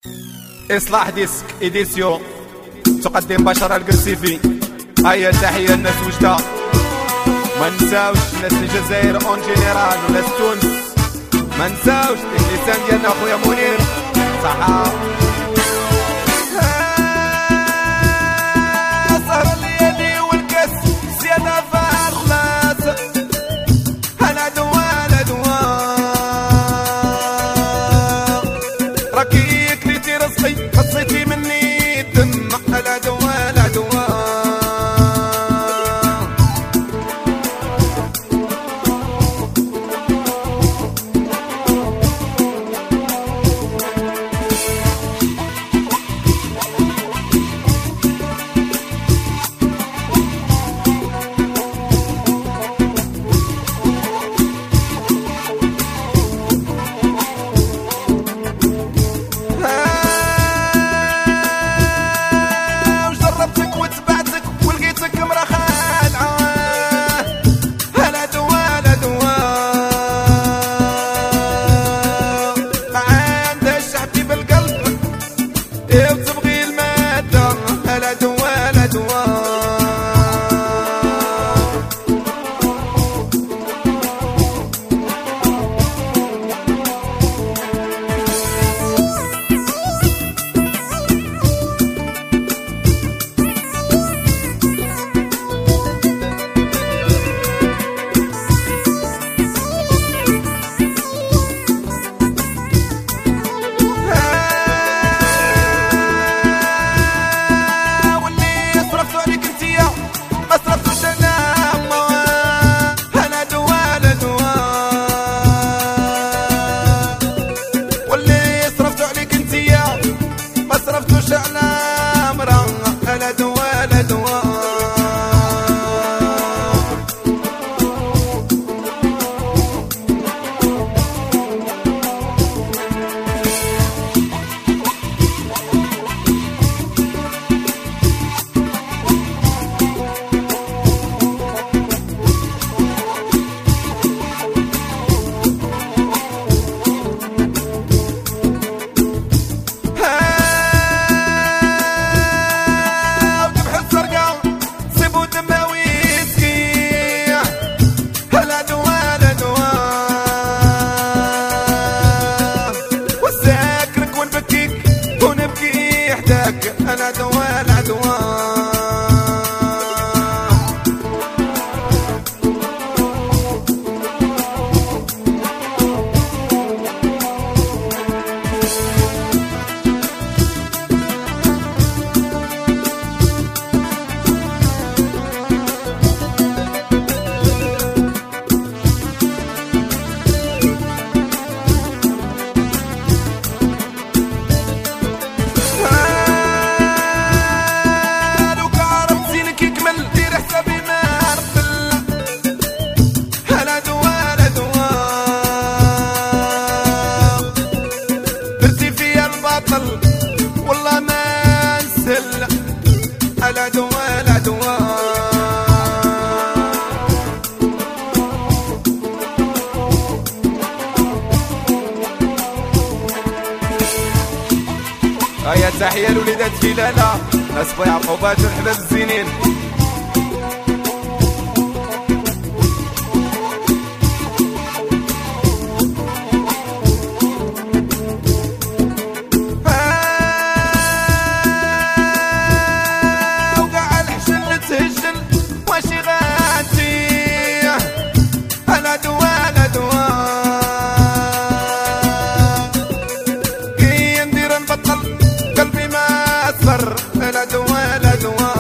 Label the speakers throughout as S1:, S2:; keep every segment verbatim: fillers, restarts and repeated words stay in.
S1: إصلاح ديسك إديسيون تقدم بشر القرسيفي. هيا تحية الناس وجدة، ما نساوش ناس الجزائر اون جينيرال وناس تونس، ما نساوش اللسان ديالنا خويا منير صحة. سهر الليالي والكاس زيادة فيها الخلاص، أنا دوا دوا راكي كليتي رزقي خصيتي مني الدم، أنا دوا لا دوا أنا دوا لا دوا والله ما نسل لا دوا لا دوا هيا تحية لوليدات فلالة ناس بو يعقوبات والحباب الزينين. لا دوا لا دوا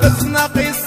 S1: عرسنا قيس